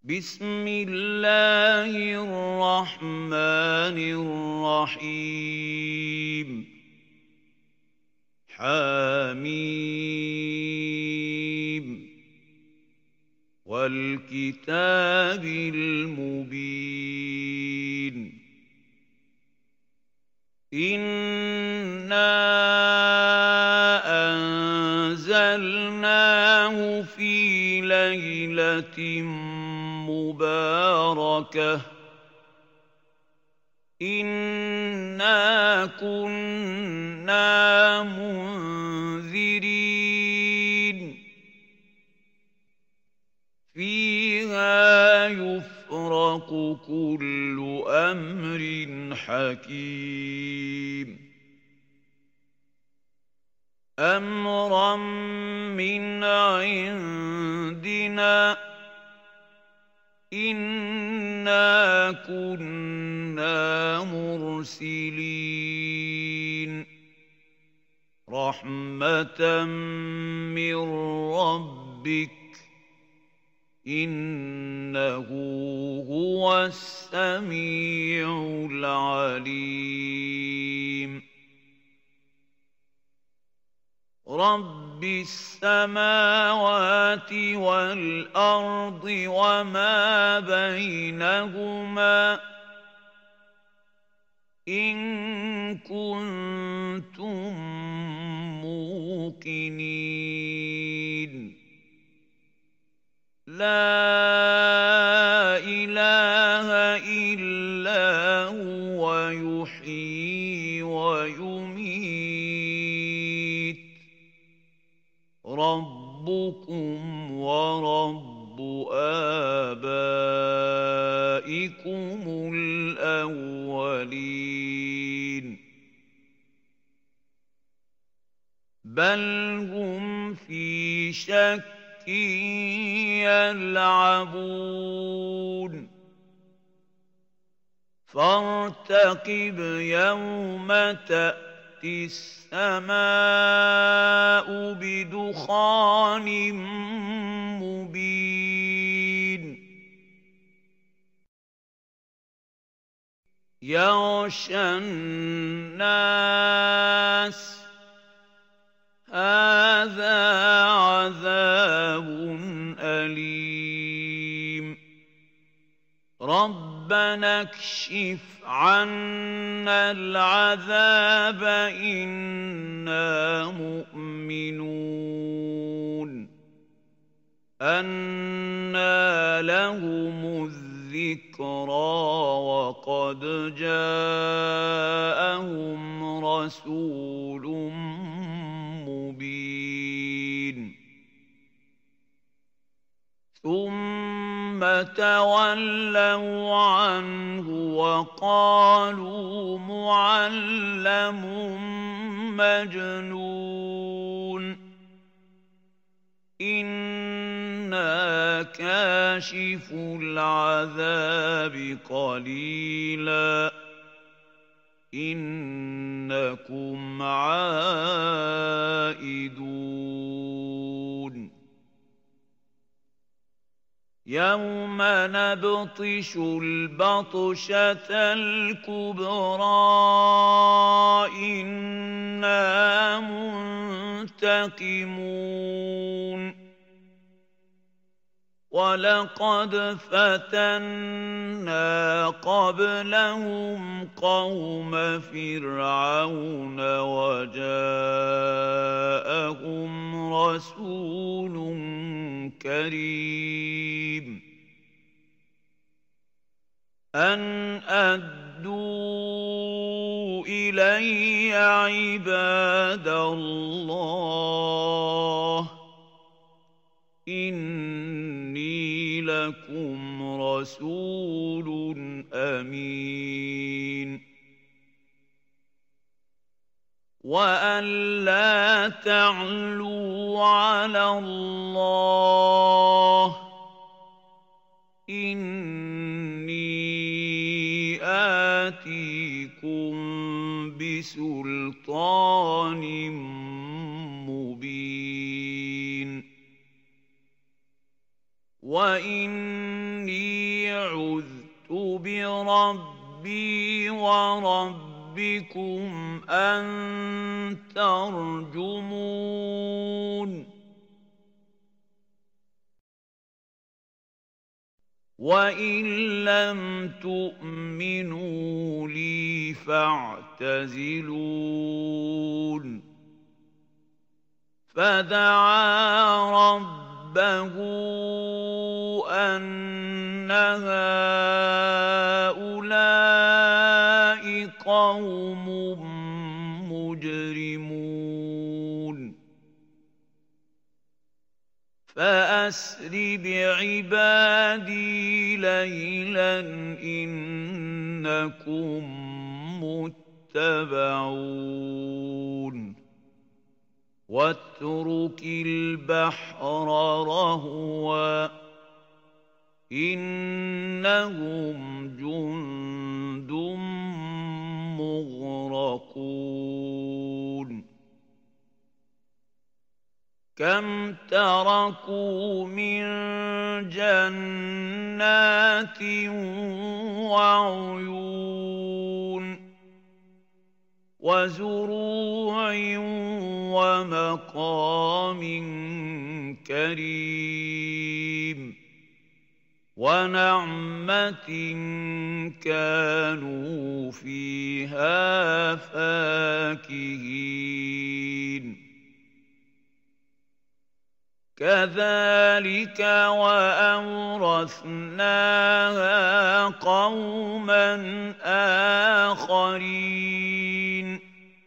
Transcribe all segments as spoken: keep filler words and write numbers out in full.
بسم الله الرحمن الرحيم حميم والكتاب المبين إنا أنزلناه في ليلة مباركة إنا كنا منذرين فيها يفرق كل أمر حكيم أمرا من عندنا إنا كنا مرسلين رحمة من ربك إنه هو السميع العليم رب السماوات والأرض وما بينهما إن كنتم موقنين لا إله إلا هو يحيي ويميت ربكم ورب آبائكم الأولين بل هم في شك يلعبون فارتقب يوم تأتي السماء بدخان مبين يغشى الناس هذا عذاب أليم ربنا اكشف عنا العذاب إنا مؤمنون أنى لهم الذكرى وقد جاءهم رسول مبين ثم تولوا عنه وقالوا معلم مجنون إنا كاشف العذاب قليلا إنكم عائدون يوم نبطش البطشة الكبرى إنا منتقمون ولقد فتنا قبلهم قوم فرعون وجاءهم رسول كريم أن أدوا إلي عباد الله إني لكم رسول أمين وأن لا تعلوا على الله إني آتيكم بسلطان مبين وإني إني عذت بربي وربكم أن ترجمون وإن لم تؤمنوا لي فاعتزلون فدعا ربه أن هؤلاء قوم مجرمون فأسر بعبادي ليلا إنكم متبعون واترك البحر رهوا إنهم جند مغرقون كم تركوا من جنات وعيون وزروع ومقام كريم ونعمة كانوا فيها فاكهين كذلك وأورثناها قوما آخرين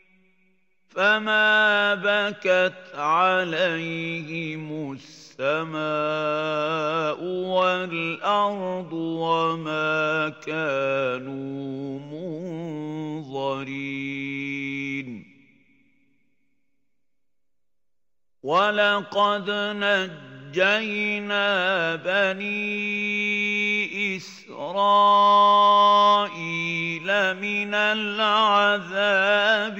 فما بكت عليهم السماء والأرض وما كانوا منظرين ولقد نجينا بني إسرائيل من العذاب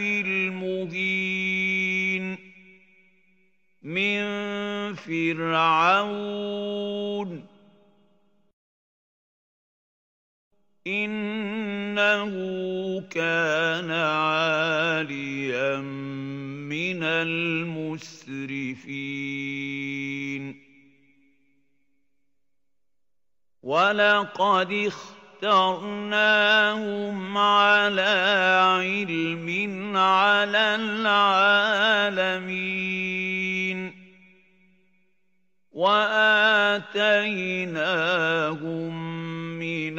المهين من فرعون إنه كان عاليا من المسرفين ولقد اخترناهم على علم على العالمين وآتيناهم من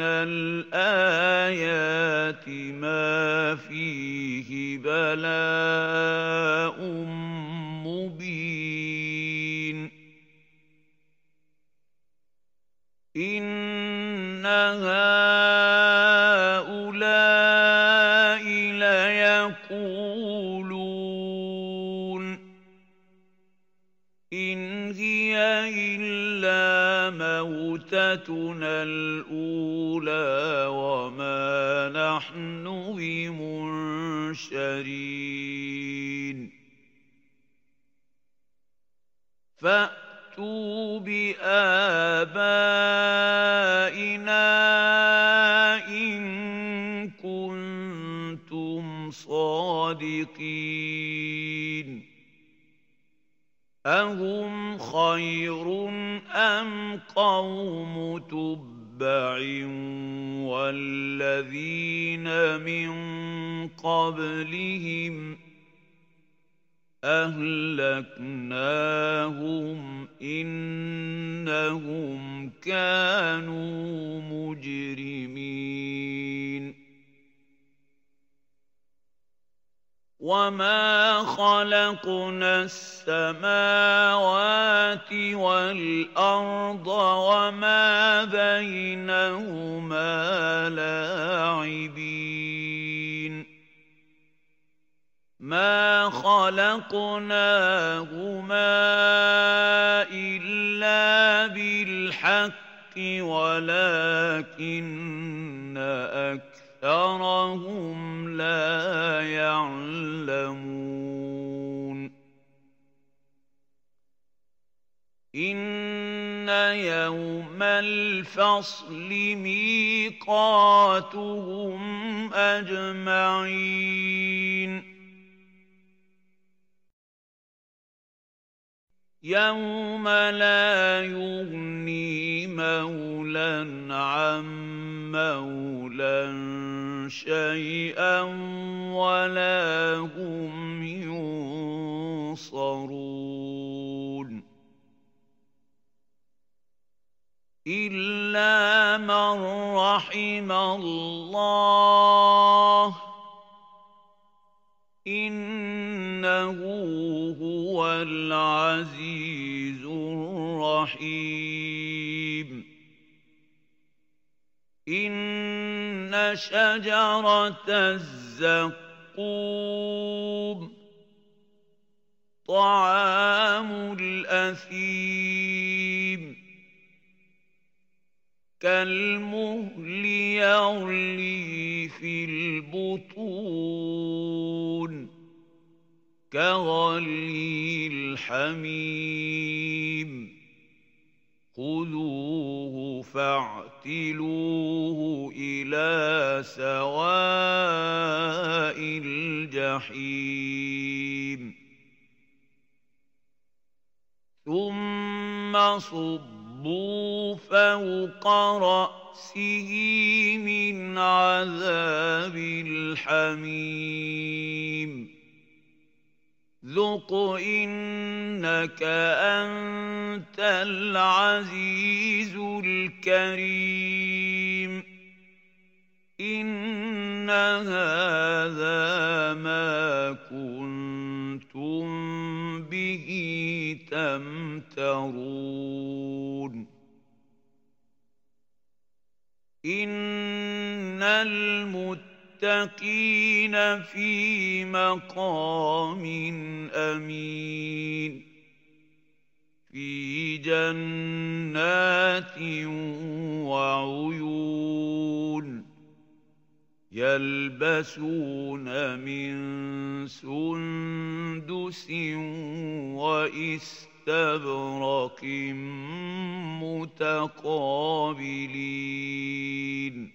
الآيات ما فيه بلاء مبين إن هؤلاء ليقولون إن هي إلا موتتنا الأولى وما نحن بمنشرين فأتوا بآبائنا إن كنتم صادقين أهم خير أم قوم تبع والذين من قبلهم أهلكناهم إنهم كانوا مجرمين وما خلقنا السماوات والأرض وما بينهما لاعبين ما خلقناهما إلا بالحق ولكن أكثرهم لا يعلمون إن يوم الفصل ميقاتهم أجمعين يوم لا يغني مولى عن مولى شيئا ولا هم ينصرون إلا من رحم الله إنه هو العزيز الرحيم إن شجرة الزقوم طعام الأثيم كالمهل يغلي في البطون كغلي الحميم خذوه فاعتلوه إلى سواء الجحيم ثم صبوا فوق رأسه من عذاب الحميم ذق إنك أنت العزيز الكريم إن هذا ما كنتم به تمترون إن المتقين في مقام أمين في جنات وعيون يلبسون من سندس وإستبرق متقابلين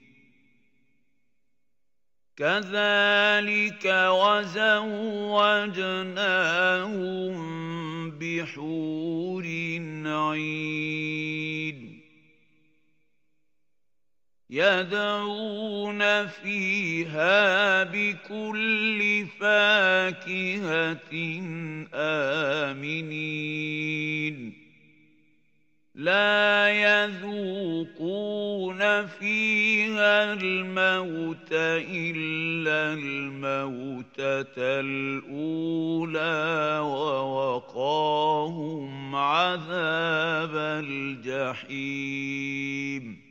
كذلك وزوجناهم بحور عين يدعون فيها بكل فاكهة آمنين لا يذوقون فيها الموت إلا الموتة الأولى ووقاهم عذاب الجحيم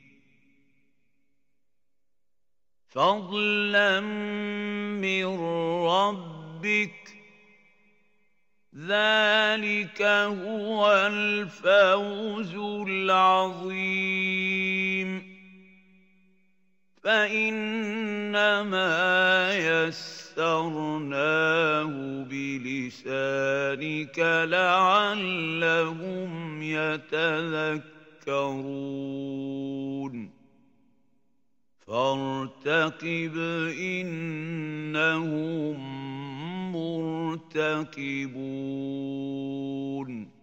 فضلا من ربك ذلك هو الفوز العظيم فإنما يسرناه بلسانك لعلهم يتذكرون فارتقب إنهم مرتقبون